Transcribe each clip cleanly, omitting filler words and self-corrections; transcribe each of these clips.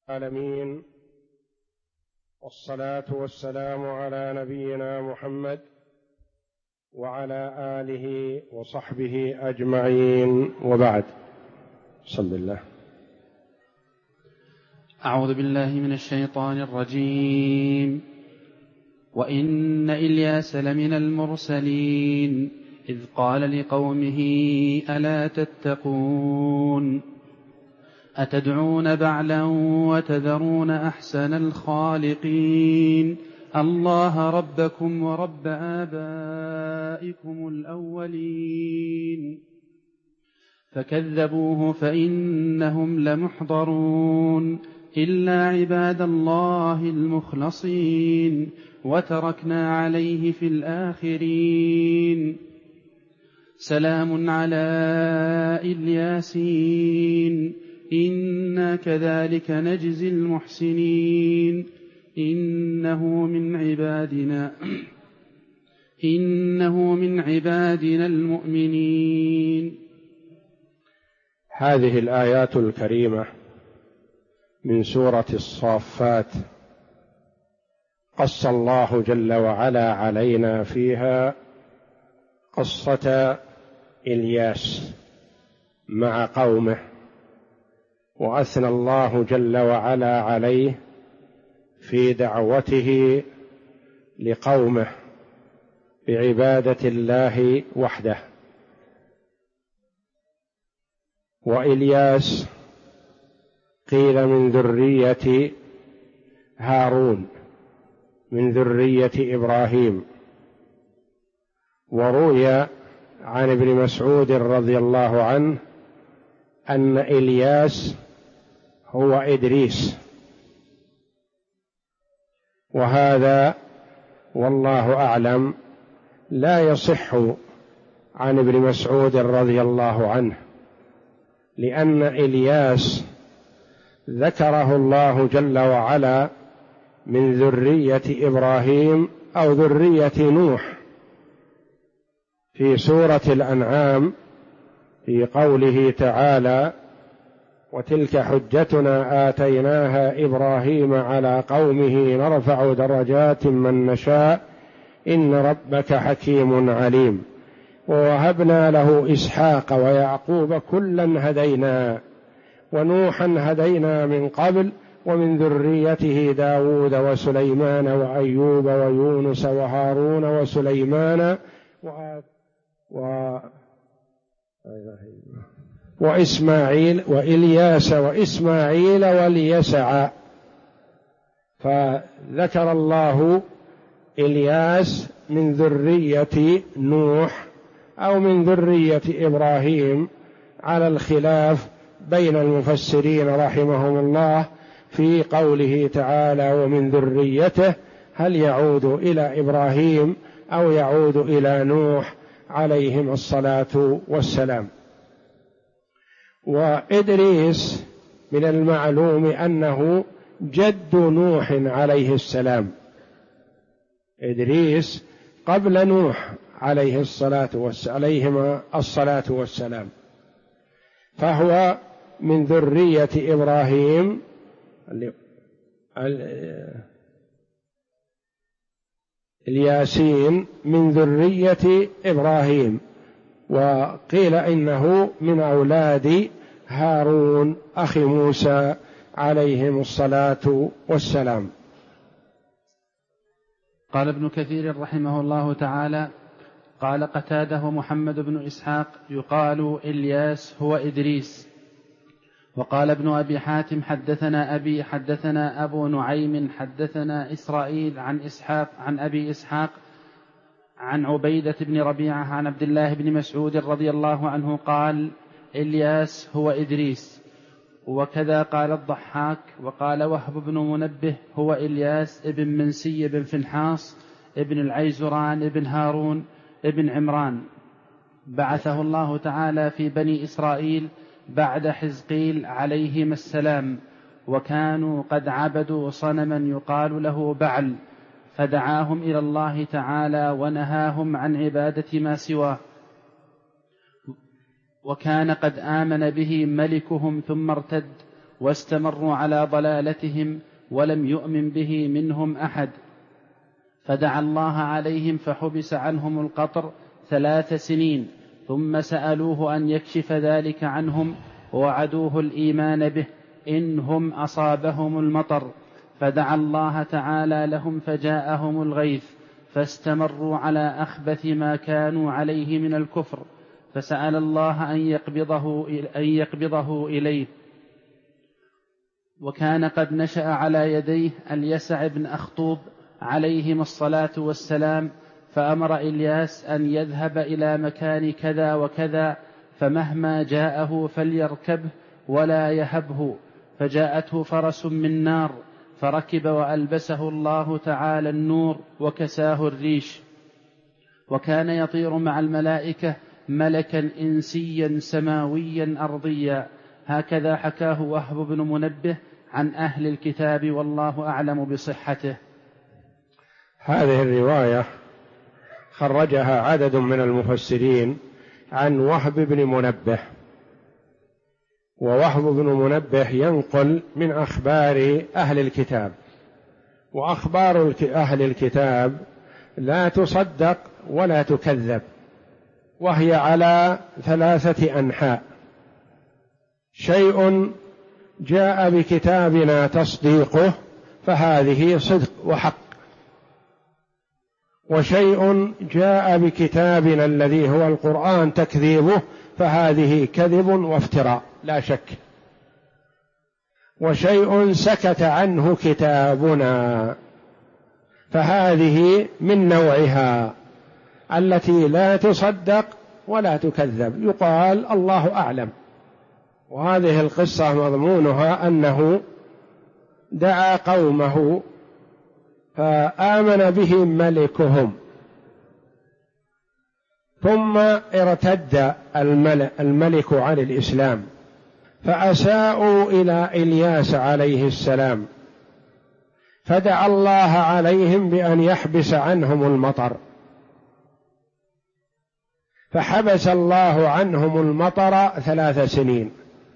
العالمين، والصلاة والسلام على نبينا محمد وعلى آله وصحبه أجمعين، وبعد. بسم الله. أعوذ بالله من الشيطان الرجيم. وإن إلياس لمن المرسلين إذ قال لقومه ألا تتقون أتدعون بعلا وتذرون أحسن الخالقين الله ربكم ورب آبائكم الأولين فكذبوه فإنهم لمحضرون إلا عباد الله المخلصين وتركنا عليه في الآخرين سلام على الياسين إنا كذلك نجزي المحسنين إنه من عبادنا المؤمنين. هذه الآيات الكريمة من سورة الصافات قص الله جل وعلا علينا فيها قصة إلياس مع قومه، وأثنى الله جل وعلا عليه في دعوته لقومه بعبادة الله وحده. وإلياس قيل من ذرية هارون، من ذرية إبراهيم. وروي عن ابن مسعود رضي الله عنه أن إلياس هو إدريس، وهذا والله أعلم لا يصح عن ابن مسعود رضي الله عنه، لأن إلياس ذكره الله جل وعلا من ذرية إبراهيم أو ذرية نوح في سورة الأنعام في قوله تعالى: وتلك حجتنا آتيناها إبراهيم على قومه نرفع درجات من نشاء إن ربك حكيم عليم. ووهبنا له إسحاق ويعقوب كلا هدينا ونوحا هدينا من قبل ومن ذريته داود وسليمان وأيوب ويونس وهارون وسليمان وإسماعيل وإلياس وإسماعيل واليسع. فذكر الله إلياس من ذرية نوح أو من ذرية إبراهيم، على الخلاف بين المفسرين رحمهم الله في قوله تعالى: ومن ذريته، هل يعود إلى إبراهيم أو يعود إلى نوح عليهم الصلاة والسلام. وإدريس من المعلوم أنه جد نوح عليه السلام، إدريس قبل نوح عليهما الصلاة والسلام، فهو من ذرية إبراهيم الياسين من ذرية إبراهيم، وقيل إنه من أولاد هارون أخي موسى عليهم الصلاة والسلام. قال ابن كثير رحمه الله تعالى: قال قتاده محمد بن إسحاق يقال إلياس هو إدريس. وقال ابن أبي حاتم حدثنا أبي حدثنا أبو نعيم حدثنا إسرائيل عن إسحاق عن أبي إسحاق عن عبيدة بن ربيعة عن عبد الله بن مسعود رضي الله عنه قال: إلياس هو إدريس. وكذا قال الضحاك. وقال وهب بن منبه هو إلياس ابن منسي بن فنحاص ابن العيزران ابن هارون ابن عمران، بعثه الله تعالى في بني إسرائيل بعد حزقيل عليهما السلام، وكانوا قد عبدوا صنما يقال له بعل، فدعاهم إلى الله تعالى ونهاهم عن عبادة ما سواه. وكان قد آمن به ملكهم ثم ارتد، واستمروا على ضلالتهم ولم يؤمن به منهم أحد، فدعا الله عليهم فحبس عنهم القطر 3 سنين، ثم سألوه أن يكشف ذلك عنهم ووعدوه الإيمان به إن هم أصابهم المطر، فدعا الله تعالى لهم فجاءهم الغيث، فاستمروا على أخبث ما كانوا عليه من الكفر، فسأل الله أن يقبضه إليه. وكان قد نشأ على يديه اليسع بن أخطوب عليهما الصلاة والسلام، فأمر إلياس أن يذهب إلى مكان كذا وكذا، فمهما جاءه فليركبه ولا يهبه، فجاءته فرس من نار فركب وألبسه الله تعالى النور وكساه الريش، وكان يطير مع الملائكة ملكا إنسيا سماويا أرضيا. هكذا حكاه وهب بن منبه عن أهل الكتاب، والله أعلم بصحته. هذه الرواية خرجها عدد من المفسرين عن وهب بن منبه، ووهب بن منبه ينقل من أخبار أهل الكتاب، وأخبار أهل الكتاب لا تصدق ولا تكذب، وهي على 3 أنحاء: شيء جاء بكتابنا تصديقه فهذه صدق وحق، وشيء جاء بكتابنا الذي هو القرآن تكذيبه فهذه كذب وافتراء لا شك، وشيء سكت عنه كتابنا فهذه من نوعها التي لا تصدق ولا تكذب، يقال الله أعلم. وهذه القصة مضمونها أنه دعا قومه فآمن بهم ملكهم، ثم ارتد الملك عن الإسلام، فأساءوا إلى إلياس عليه السلام، فدعا الله عليهم بأن يحبس عنهم المطر، فحبس الله عنهم المطر 3 سنين،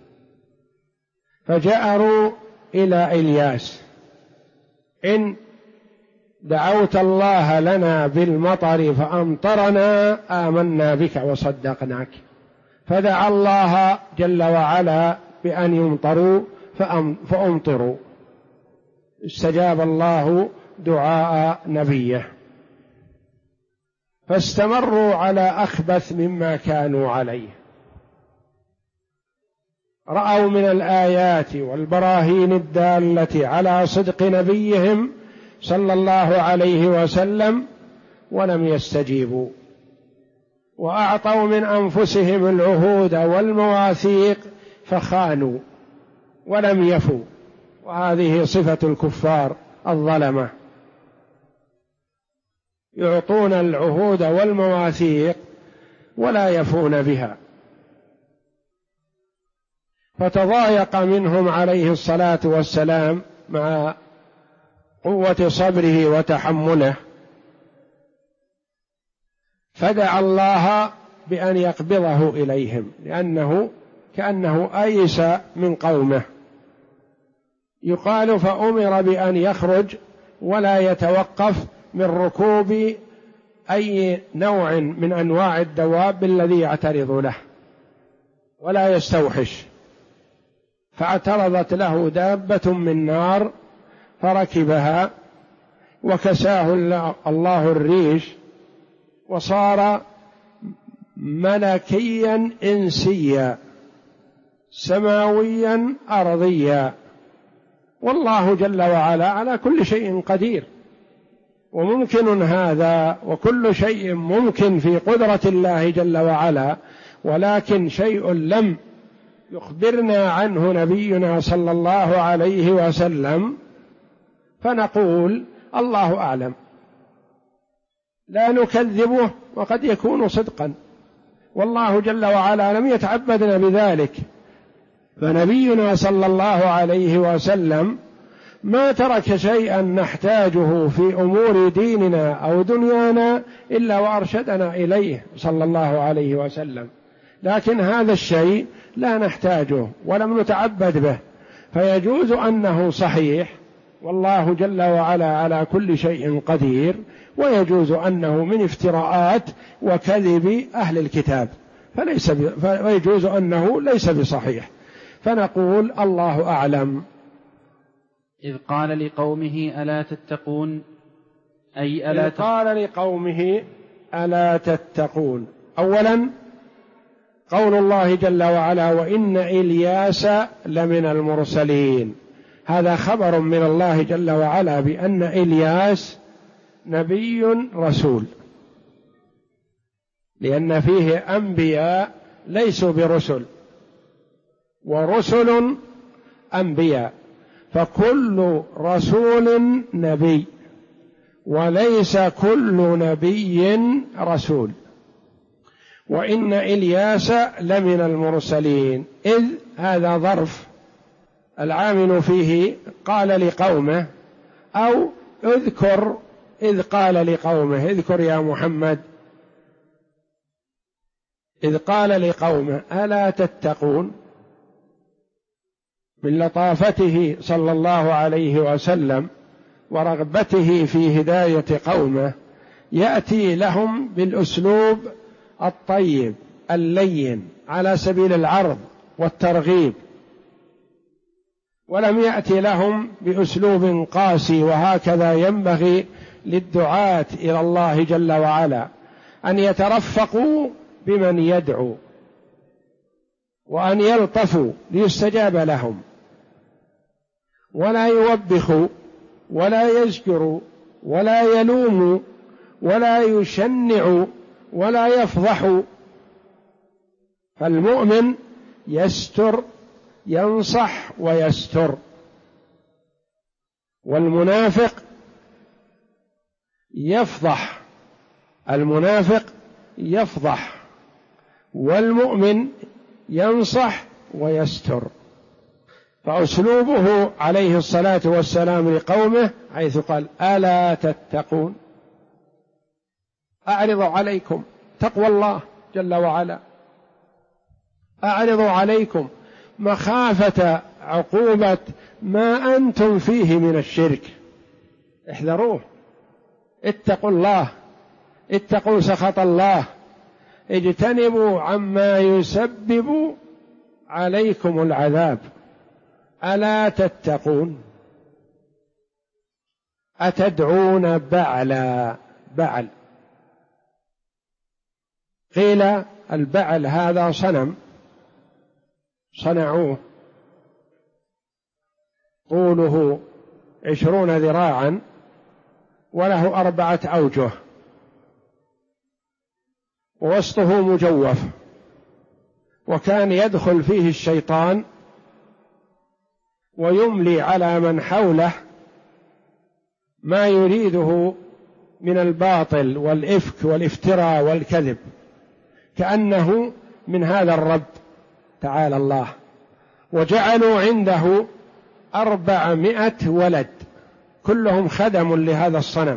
فجأروا إلى إلياس: إن دعوت الله لنا بالمطر فأمطرنا آمنا بك وصدقناك. فدعا الله جل وعلا بأن يمطروا فأمطروا، استجاب الله دعاء نبيه، فاستمروا على أخبث مما كانوا عليه. رأوا من الآيات والبراهين الدالة على صدق نبيهم صلى الله عليه وسلم ولم يستجيبوا، وأعطوا من أنفسهم العهود والمواثيق فخانوا ولم يفوا، وهذه صفة الكفار الظلمة، يعطون العهود والمواثيق ولا يفون بها. فتضايق منهم عليه الصلاة والسلام مع قوة صبره وتحمله، فدعا الله بأن يقبضه إليهم، لأنه كأنه أيس من قومه. يقال فأمر بأن يخرج ولا يتوقف من ركوب أي نوع من أنواع الدواب الذي يعترض له ولا يستوحش، فاعترضت له دابة من نار فركبها وكساه الله الريش، وصار ملكيا إنسيا سماويا أرضيا. والله جل وعلا على كل شيء قدير، وممكن هذا، وكل شيء ممكن في قدرة الله جل وعلا، ولكن شيء لم يخبرنا عنه نبينا صلى الله عليه وسلم فنقول الله أعلم، لا نكذبه، وقد يكون صدقا، والله جل وعلا لم يتعبدنا بذلك. فنبينا صلى الله عليه وسلم ما ترك شيئا نحتاجه في أمور ديننا أو دنيانا إلا وأرشدنا إليه صلى الله عليه وسلم، لكن هذا الشيء لا نحتاجه ولم نتعبد به، فيجوز أنه صحيح والله جل وعلا على كل شيء قدير، ويجوز أنه من افتراءات وكذب أهل الكتاب فيجوز أنه ليس بصحيح، فنقول الله أعلم. إذ قال لقومه ألا تتقون، أي إذ قال لقومه ألا تتقون. أولا قول الله جل وعلا وإن إلياس لمن المرسلين، هذا خبر من الله جل وعلا بأن إلياس نبي رسول، لأن فيه أنبياء ليسوا برسل ورسل أنبياء، فكل رسول نبي وليس كل نبي رسول. وإن إلياس لمن المرسلين، إذ هذا ظرف العامل فيه قال لقومه، أو اذكر إذ قال لقومه، اذكر يا محمد إذ قال لقومه ألا تتقون. من لطافته صلى الله عليه وسلم ورغبته في هداية قومه يأتي لهم بالأسلوب الطيب اللين على سبيل العرض والترغيب، ولم يأتي لهم بأسلوب قاسي. وهكذا ينبغي للدعاة إلى الله جل وعلا أن يترفقوا بمن يدعو وأن يلطفوا ليستجاب لهم، ولا يوبخوا ولا يزجروا ولا يلوموا ولا يشنعوا ولا يفضحوا. فالمؤمن يستر ينصح ويستر، والمنافق يفضح، المنافق يفضح، والمؤمن ينصح ويستر. فأسلوبه عليه الصلاة والسلام لقومه حيث قال ألا تتقون، أعرض عليكم تقوى الله جل وعلا، أعرض عليكم مخافة عقوبة ما أنتم فيه من الشرك، احذروه، اتقوا الله، اتقوا سخط الله، اجتنبوا عما يسبب عليكم العذاب. ألا تتقون. أتدعون بعلا، بعل قيل البعل هذا صنم صنعوه طوله 20 ذراعا وله 4 أوجه ووسطه مجوف، وكان يدخل فيه الشيطان ويملي على من حوله ما يريده من الباطل والإفك والافتراء والكذب، كأنه من هذا الرب تعالى الله. وجعلوا عنده 400 ولد كلهم خدم لهذا الصنم،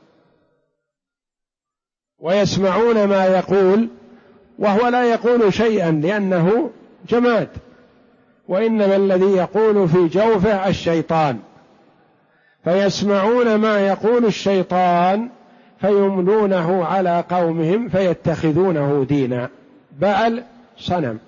ويسمعون ما يقول وهو لا يقول شيئا لأنه جماد، وإنما الذي يقول في جوفه الشيطان، فيسمعون ما يقول الشيطان فيملونه على قومهم فيتخذونه دينا. بعل صنم.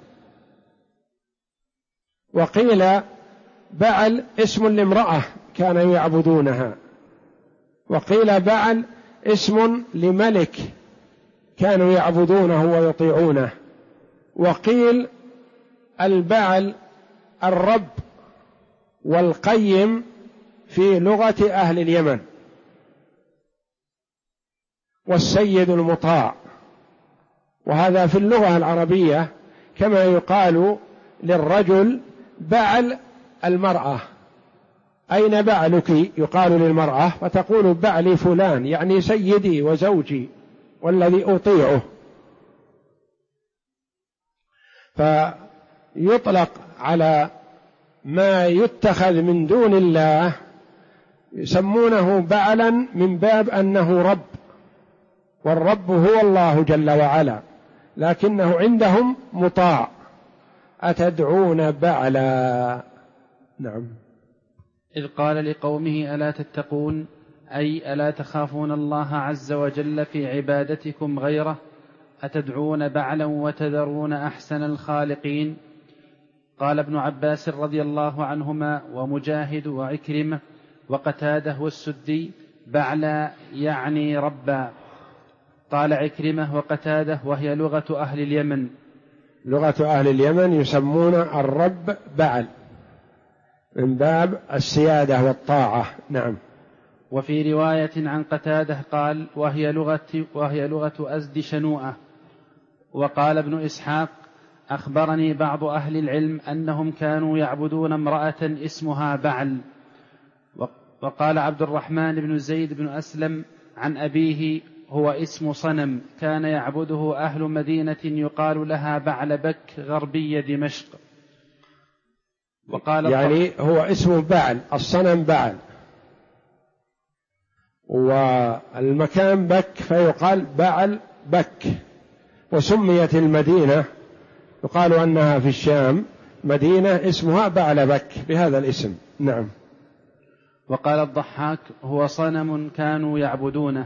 وقيل بعل اسم لامرأة كانوا يعبدونها، وقيل بعل اسم لملك كانوا يعبدونه ويطيعونه، وقيل البعل الرب والقيم في لغة أهل اليمن، والسيد المطاع. وهذا في اللغة العربية كما يقال للرجل بعل المرأة، أين بعلك؟ يقال للمرأة فتقول بعلي فلان، يعني سيدي وزوجي والذي أطيعه. فيطلق على ما يتخذ من دون الله يسمونه بعلا من باب أنه رب، والرب هو الله جل وعلا، لكنه عندهم مطاع. أتدعون بعلا. نعم. إذ قال لقومه ألا تتقون، أي ألا تخافون الله عز وجل في عبادتكم غيره، أتدعون بعلا وتذرون أحسن الخالقين. قال ابن عباس رضي الله عنهما ومجاهد وعكرمة وقتاده والسدي: بعلا يعني ربا. قال عكرمة وقتاده: وهي لغة أهل اليمن. لغة أهل اليمن يسمون الرب بعل من باب السيادة والطاعة. نعم. وفي رواية عن قتاده قال: وهي لغة أزد شنوءة. وقال ابن إسحاق: أخبرني بعض أهل العلم أنهم كانوا يعبدون امرأة اسمها بعل. وقال عبد الرحمن بن زيد بن أسلم عن أبيه: هو اسم صنم كان يعبده أهل مدينة يقال لها بعلبك غربي دمشق. وقال يعني هو اسم بعل، الصنم بعل، والمكان بك فيقال بعل بك. وسميت المدينة يقال أنها في الشام مدينة اسمها بعلبك بهذا الاسم. نعم. وقال الضحاك: هو صنم كانوا يعبدونه.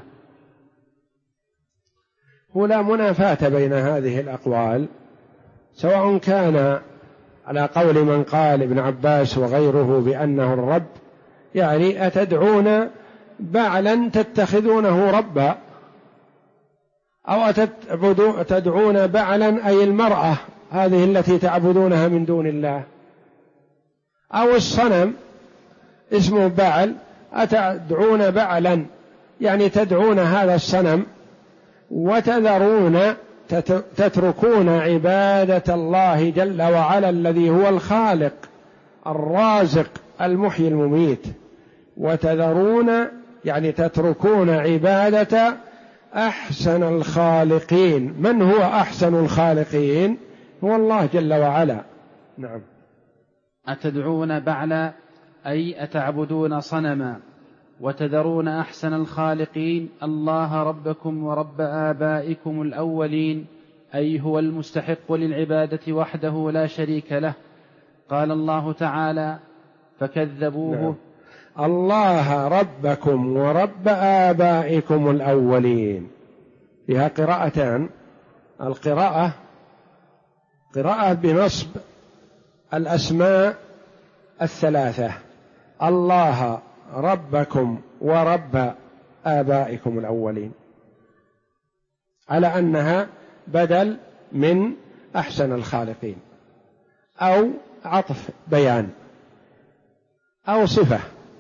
ولا منافاة بين هذه الأقوال، سواء كان على قول من قال ابن عباس وغيره بأنه الرب، يعني أتدعون بعلا تتخذونه ربا، أو تدعون بعلا أي المرأة هذه التي تعبدونها من دون الله، أو الصنم اسمه بعل أتدعون بعلا يعني تدعون هذا الصنم وتذرون تتركون عبادة الله جل وعلا الذي هو الخالق الرازق المحيي المميت، وتذرون يعني تتركون عبادة أحسن الخالقين. من هو أحسن الخالقين؟ هو الله جل وعلا. نعم. أتدعون بعلا أي أتعبدون صنما، وتذرون أحسن الخالقين الله ربكم ورب آبائكم الأولين، أي هو المستحق للعبادة وحده لا شريك له. قال الله تعالى: فكذبوه. نعم. الله ربكم ورب آبائكم الأولين، فيها قراءتان: القراءة بنصب الأسماء الثلاثة، الله ربكم ورب آبائكم الأولين، على أنها بدل من أحسن الخالقين، أو عطف بيان، أو صفة.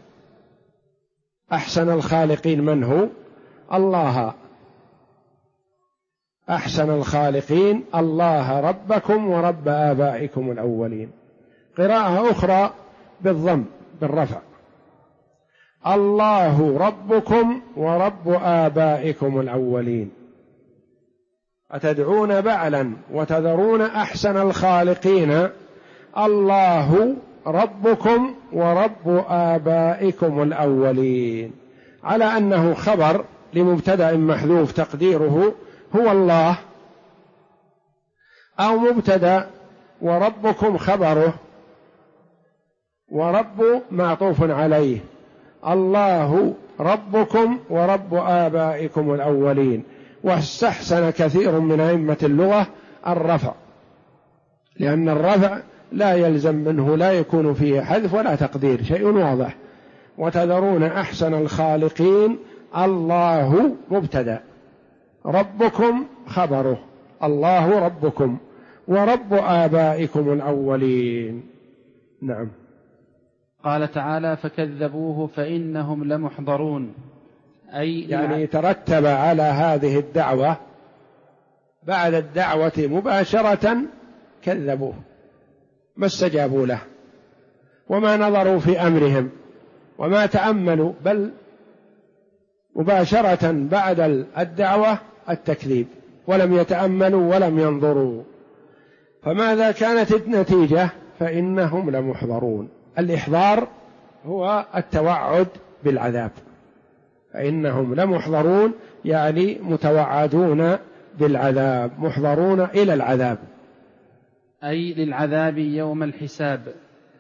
أحسن الخالقين من هو؟ الله. أحسن الخالقين الله ربكم ورب آبائكم الأولين. قراءة أخرى بالضم بالرفع: الله ربكم ورب آبائكم الأولين. أتدعون بعلا وتذرون أحسن الخالقين الله ربكم ورب آبائكم الأولين، على أنه خبر لمبتدأ محذوف تقديره هو الله، أو مبتدأ وربكم خبره، ورب معطوف عليه، الله ربكم ورب آبائكم الأولين. واستحسن كثير من أئمة اللغة الرفع، لأن الرفع لا يلزم منه، لا يكون فيه حذف ولا تقدير، شيء واضح. وتذرون أحسن الخالقين الله مبتدأ، ربكم خبره، الله ربكم ورب آبائكم الأولين. نعم. قال تعالى: فكذبوه فإنهم لمحضرون، أي يعني ترتب على هذه الدعوة بعد الدعوة مباشرة كذبوه، ما استجابوا له وما نظروا في أمرهم وما تأملوا، بل مباشرة بعد الدعوة التكذيب، ولم يتأملوا ولم ينظروا. فماذا كانت النتيجة؟ فإنهم لمحضرون. الإحضار هو التوعد بالعذاب، فإنهم لمحضرون يعني متوعدون بالعذاب، محضرون إلى العذاب، أي للعذاب يوم الحساب.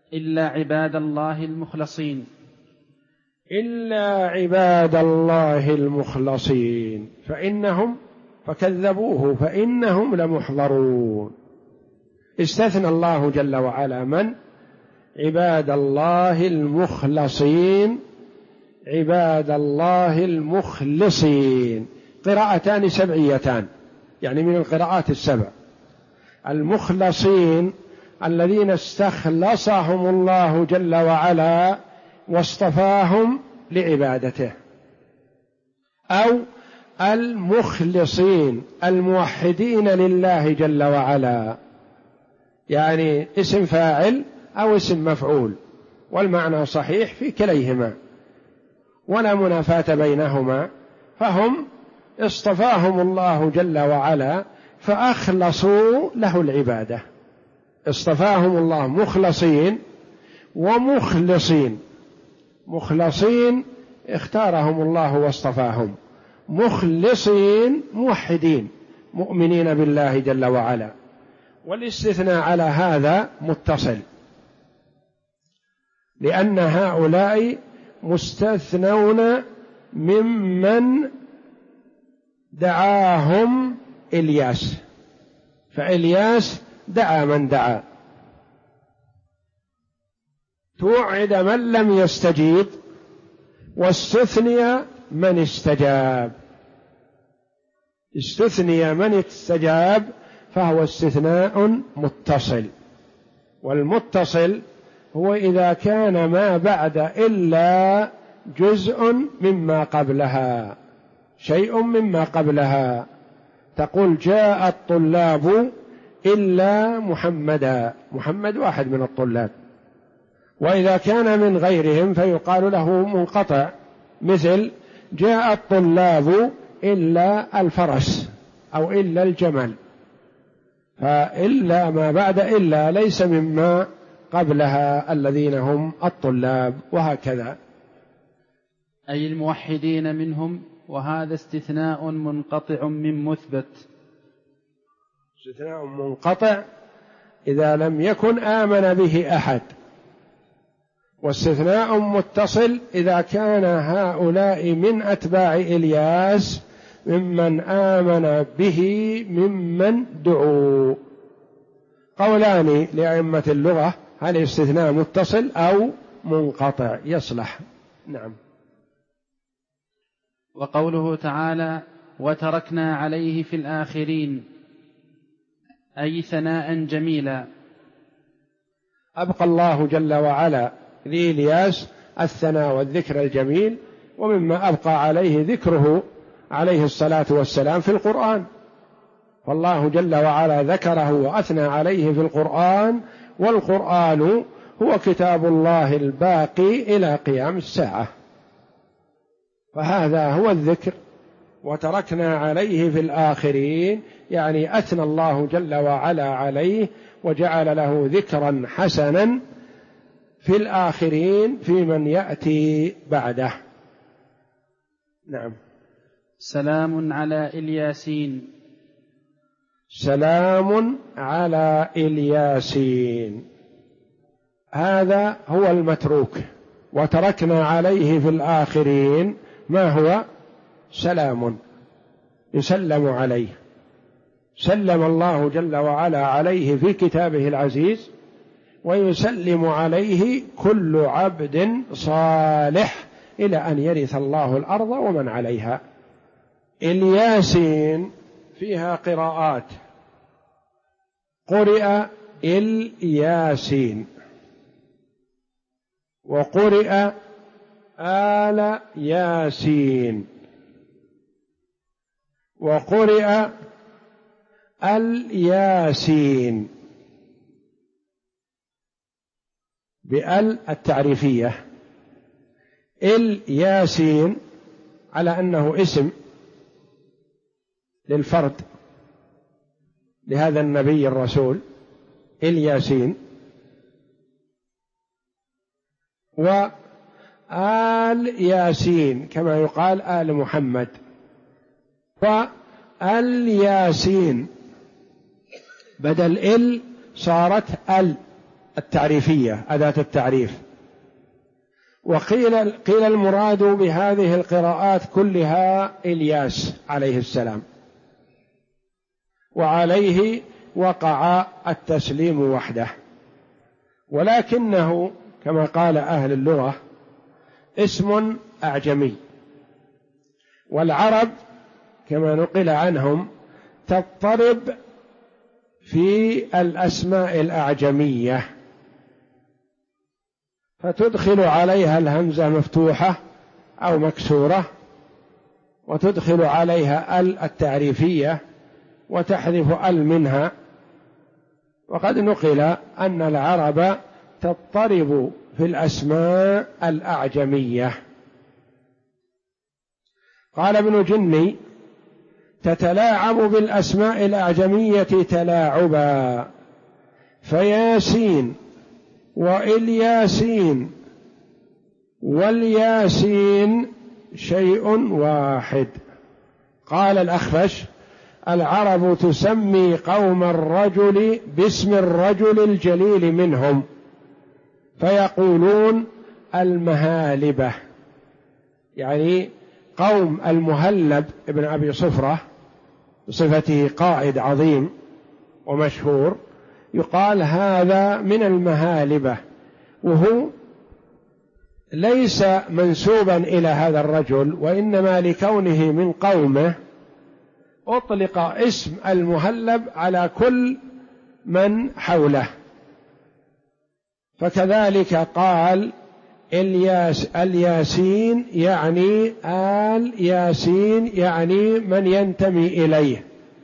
إلا عباد الله المخلصين. إلا عباد الله المخلصين فكذبوه فإنهم لمحضرون. استثنى الله جل وعلا من؟ عباد الله المخلصين، عباد الله المخلصين. قراءتان سبعيتان، يعني من القراءات السبع. المخلصين الذين استخلصهم الله جل وعلا واصطفاهم لعبادته، أو المخلصين الموحدين لله جل وعلا، يعني اسم فاعل أو اسم مفعول، والمعنى صحيح في كليهما ولا منافاة بينهما. فهم اصطفاهم الله جل وعلا فأخلصوا له العبادة. اصطفاهم الله مخلصين ومخلصين. مخلصين اختارهم الله واصطفاهم، مخلصين موحدين مؤمنين بالله جل وعلا. والاستثناء على هذا متصل، لأن هؤلاء مستثنون ممن دعاهم إلياس، فإلياس دعا من دعا، توعد من لم يستجيب، واستثني من استجاب. استثني من استجاب فهو استثناء متصل، والمتصل هو إذا كان ما بعد إلا جزء مما قبلها، شيء مما قبلها. تقول جاء الطلاب إلا محمدا، محمد واحد من الطلاب. وإذا كان من غيرهم فيقال له منقطع، مثل جاء الطلاب إلا الفرس أو إلا الجمل. فإلا ما بعد إلا ليس مما قبلها الذين هم الطلاب، وهكذا. أي الموحدين منهم، وهذا استثناء منقطع من مثبت. استثناء منقطع إذا لم يكن آمن به أحد، واستثناء متصل إذا كان هؤلاء من أتباع إلياس ممن آمن به ممن دعوا. قولان لأئمة اللغة، هل استثناء متصل أو منقطع يصلح. نعم. وقوله تعالى وتركنا عليه في الآخرين، أي ثناء جميلا. أبقى الله جل وعلا لإلياس الثناء والذكر الجميل، ومما أبقى عليه ذكره عليه الصلاة والسلام في القرآن. فالله جل وعلا ذكره وأثنى عليه في القرآن، والقرآن هو كتاب الله الباقي إلى قيام الساعة، فهذا هو الذكر. وتركنا عليه في الآخرين يعني أثنى الله جل وعلا عليه وجعل له ذكرا حسنا في الآخرين في من يأتي بعده. نعم. سلام على الياسين. سلام على الياسين، هذا هو المتروك. وتركنا عليه في الآخرين ما هو؟ سلام، يسلم عليه. سلم الله جل وعلا عليه في كتابه العزيز، ويسلم عليه كل عبد صالح إلى أن يرث الله الأرض ومن عليها. الياسين فيها قراءات، قرئ الياسين، وقرئ آل ياسين، وقرئ الياسين بأل التعريفية. الياسين على أنه اسم للفرد لهذا النبي الرسول الياسين، وآل ياسين كما يقال آل محمد. فالياسين بدل صارت التعريفية، أداة التعريف. قيل المراد بهذه القراءات كلها إلياس عليه السلام، وعليه وقع التسليم وحده، ولكنه كما قال أهل اللغة اسم أعجمي، والعرب كما نقل عنهم تضطرب في الأسماء الأعجمية، فتدخل عليها الهمزة مفتوحة أو مكسورة، وتدخل عليها التعريفية وتحذف منها. وقد نقل أن العرب تضطرب في الأسماء الأعجمية. قال ابن جني: تتلاعب بالأسماء الأعجمية تلاعبا، فياسين وإلياسين والياسين شيء واحد. قال الأخفش: العرب تسمي قوم الرجل باسم الرجل الجليل منهم، فيقولون المهالبة، يعني قوم المهلب ابن أبي صفرة بصفته قائد عظيم ومشهور، يقال هذا من المهالبة، وهو ليس منسوبا إلى هذا الرجل، وإنما لكونه من قومه أطلق اسم المهلب على كل من حوله. فكذلك قال الياسين يعني آل ياسين، يعني من ينتمي إليه،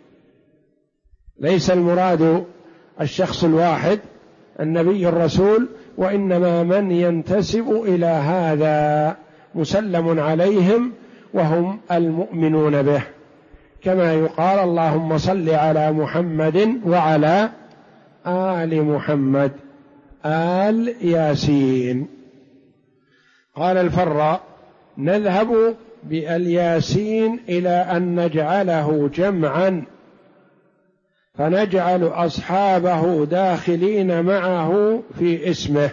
ليس المراد الشخص الواحد النبي الرسول، وإنما من ينتسب إلى هذا مسلم عليهم وهم المؤمنون به، كما يقال اللهم صل على محمد وعلى آل محمد، آل ياسين. قال الفراء: نذهب بالياسين إلى أن نجعله جمعا، فنجعل أصحابه داخلين معه في اسمه.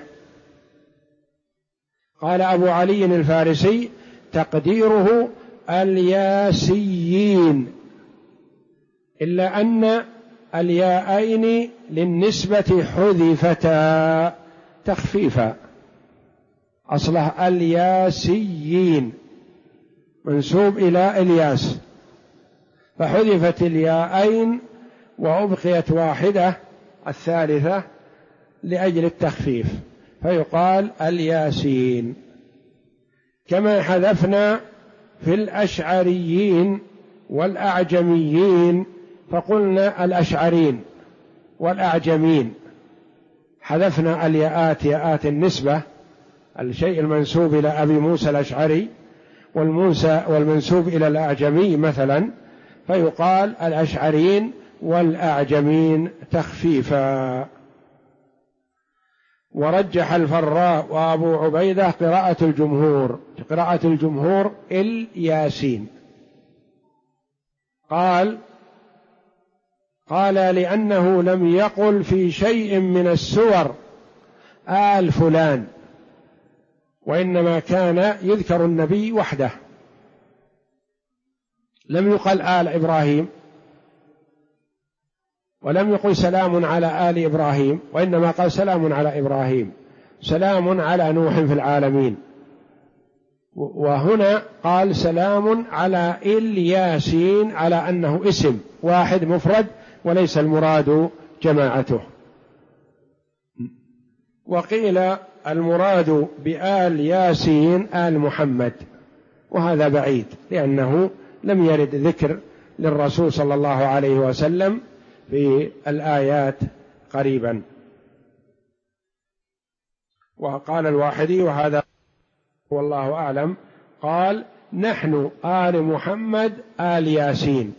قال أبو علي الفارسي: تقديره الياسيين، إلا أن الياءين للنسبة حذفتا تخفيفا، أصله الياسيين منسوب إلى إلياس، فحذفت الياءين وأبقيت واحدة الثالثة لأجل التخفيف، فيقال الياسين. كما حذفنا في الأشعريين والأعجميين فقلنا الأشعرين والأعجمين، حذفنا الياءات، ياءات النسبة، الشيء المنسوب إلى أبي موسى الأشعري والمنسوب إلى الأعجمي مثلا، فيقال الأشعريين والأعجمين تخفيفا. ورجح الفراء وأبو عبيدة قراءة الجمهور الياسين. قال لأنه لم يقل في شيء من السور آل فلان، وإنما كان يذكر النبي وحده، لم يقل آل إبراهيم، ولم يقل سلام على آل إبراهيم، وإنما قال سلام على إبراهيم، سلام على نوح في العالمين. وهنا قال سلام على الياسين، على أنه اسم واحد مفرد وليس المراد جماعته. وقيل المراد بآل ياسين آل محمد، وهذا بعيد، لأنه لم يرد ذكر للرسول صلى الله عليه وسلم في الآيات قريبا. وقال الواحدي، وهذا والله أعلم، قال نحن آل محمد آل ياسين.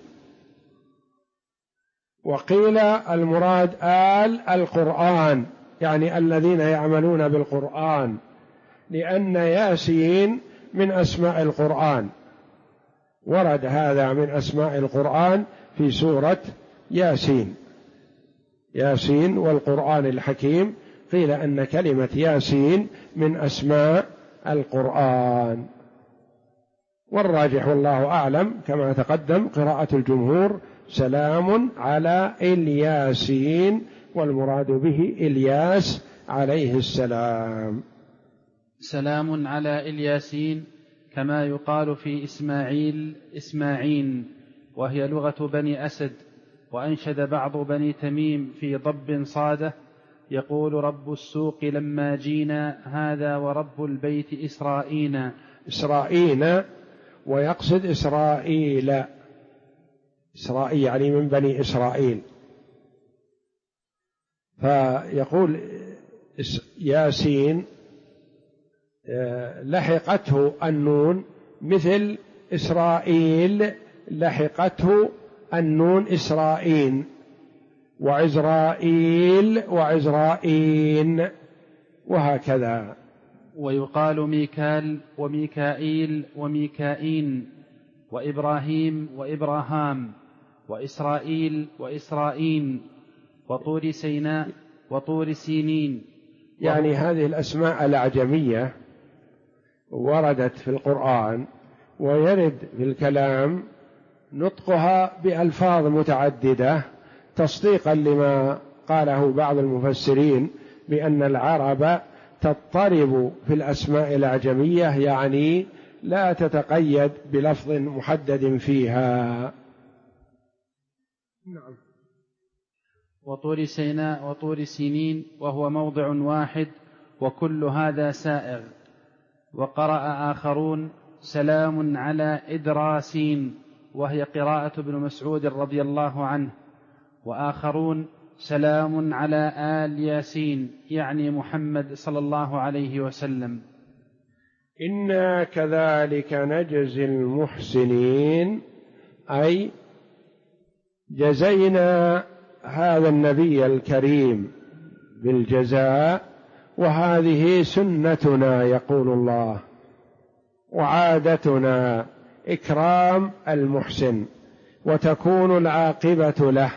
وقيل المراد آل القرآن، يعني الذين يعملون بالقرآن، لأن ياسين من أسماء القرآن، ورد هذا من أسماء القرآن في سورة ياسين، ياسين والقرآن الحكيم قيل أن كلمة ياسين من أسماء القرآن، والراجح والله أعلم كما تقدم قراءة الجمهور سلام على الياسين، والمراد به إلياس عليه السلام. سلام على الياسين، كما يقال في إسماعيل إسماعين، وهي لغة بني أسد. وأنشد بعض بني تميم في ضب صاده يقول: رب السوق لما جينا هذا ورب البيت إسرائيل. إسرائيل، ويقصد إسرائيل، إسرائيل يعني من بني إسرائيل. فيقول ياسين لحقته النون مثل إسرائيل لحقته النون إسرائيل، وعزرائيل وعزرائين، وهكذا. ويقال ميكال وميكائيل وميكائين، وإبراهيم وإبراهام، وإسرائيل وإسرائيل، وطور سيناء وطور سينين. يعني هذه الأسماء الأعجمية وردت في القرآن، ويرد في الكلام نطقها بألفاظ متعددة تصديقا لما قاله بعض المفسرين بأن العرب تضطرب في الأسماء الأعجمية، يعني لا تتقيد بلفظ محدد فيها. نعم. وطور سيناء وطور سينين، وهو موضع واحد، وكل هذا سائغ. وقرأ آخرون سلام على إدراسين، وهي قراءة ابن مسعود رضي الله عنه. وآخرون سلام على آل ياسين، يعني محمد صلى الله عليه وسلم. إنا كذلك نجزي المحسنين، أي جزينا هذا النبي الكريم بالجزاء، وهذه سنتنا يقول الله، وعادتنا إكرام المحسن، وتكون العاقبة له،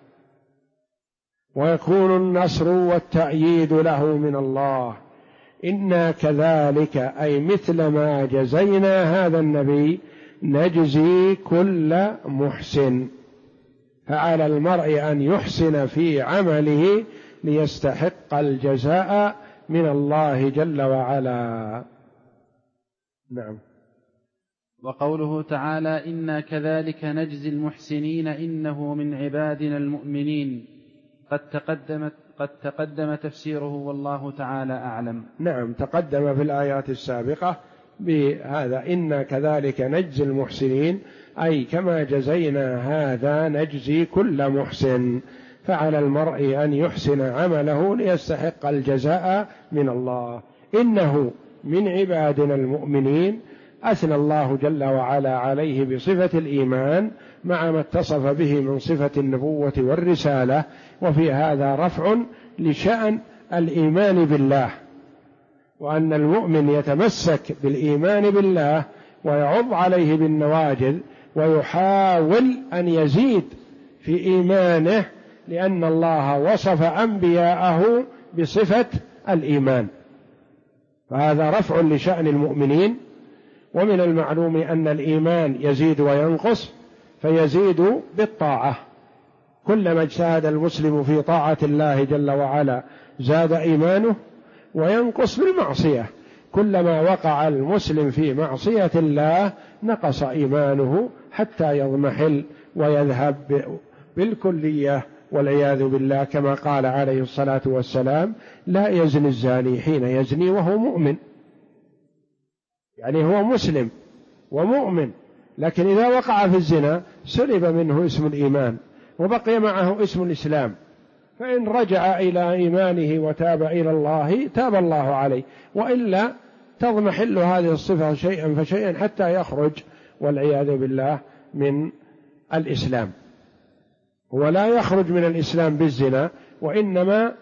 ويكون النصر والتأييد له من الله. إنا كذلك أي مثل ما جزينا هذا النبي نجزي كل محسن، فعلى المرء أن يحسن في عمله ليستحق الجزاء من الله جل وعلا. نعم. وقوله تعالى: إنا كذلك نجزي المحسنين إنه من عبادنا المؤمنين، قد تقدم تفسيره والله تعالى أعلم. نعم، تقدم في الآيات السابقة بهذا: إنا كذلك نجزي المحسنين، أي كما جزينا هذا نجزي كل محسن، فعلى المرء أن يحسن عمله ليستحق الجزاء من الله. إنه من عبادنا المؤمنين، أثنى الله جل وعلا عليه بصفة الإيمان مع ما اتصف به من صفة النبوة والرسالة، وفي هذا رفع لشأن الإيمان بالله، وأن المؤمن يتمسك بالإيمان بالله ويعض عليه بالنواجذ ويحاول أن يزيد في إيمانه، لأن الله وصف أنبياءه بصفة الإيمان، فهذا رفع لشأن المؤمنين. ومن المعلوم أن الإيمان يزيد وينقص، فيزيد بالطاعة، كلما اجتهد المسلم في طاعة الله جل وعلا زاد إيمانه، وينقص بالمعصية، كلما وقع المسلم في معصية الله نقص إيمانه حتى يضمحل ويذهب بالكلية والعياذ بالله، كما قال عليه الصلاة والسلام: لا يزني الزاني حين يزني وهو مؤمن، يعني هو مسلم ومؤمن، لكن إذا وقع في الزنا سلب منه اسم الإيمان وبقي معه اسم الإسلام، فإن رجع إلى إيمانه وتاب إلى الله تاب الله عليه، وإلا تضمحل هذه الصفة شيئا فشيئا حتى يخرج والعياذ بالله من الإسلام. هو لا يخرج من الإسلام بالزنا، وإنما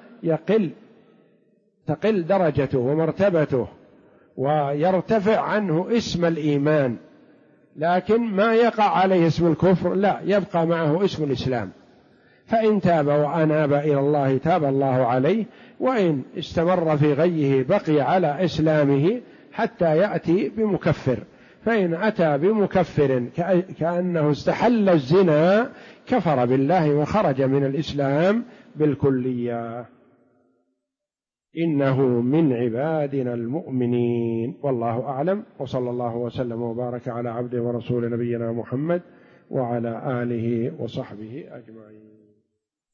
تقل درجته ومرتبته ويرتفع عنه اسم الإيمان، لكن ما يقع عليه اسم الكفر، لا، يبقى معه اسم الإسلام. فإن تاب وأناب إلى الله تاب الله عليه، وإن استمر في غيه بقي على إسلامه حتى يأتي بمكفر، فإن أتى بمكفر كأنه استحل الزنا كفر بالله وخرج من الإسلام بالكلية. إنه من عبادنا المؤمنين. والله أعلم، وصلى الله وسلم وبارك على عبده ورسول نبينا محمد وعلى آله وصحبه أجمعين.